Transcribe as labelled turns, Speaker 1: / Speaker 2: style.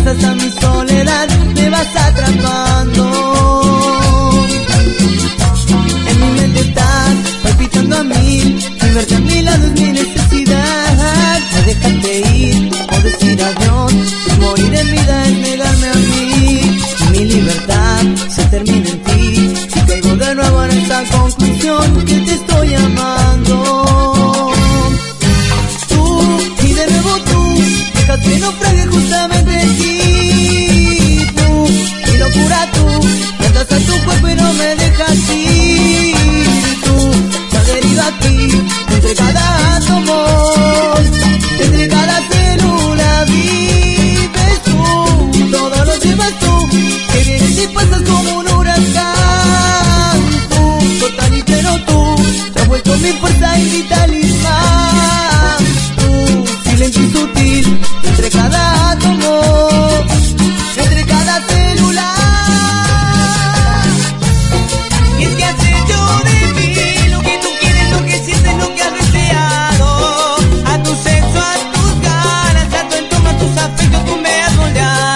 Speaker 1: hasta mi soledad me vas atrapando. En mi mente estás palpitando a mil, y verte a mi lado es mi necesidad. No dejarte ir o decir adiós, morir en vida es negarme a mí. Mi libertad se termina en ti, y caigo de nuevo en esta conclusión que te estoy amando. Tú, y de nuevo tú, dejas que naufrague justamente en ti. Tú, mi locura tú, me atas a tu cuerpo y no me dejas ir. Tú, la deriva aquí, entre cada átomo, entre cada célula vives tú, todo lo llevas tú, que vienes y pasas como un huracán. Tú, total y pleno tú, te has vuelto mi fuerza y mi talismán. Tú, silencio y sutil, entre cada átomo, entre cada célula. Y es que has hecho de mí lo que tú quieres, lo que sientes, lo que has deseado. A tu sexo, a tus ganas, a tu entorno, a tus afectos, tú me has moldeado.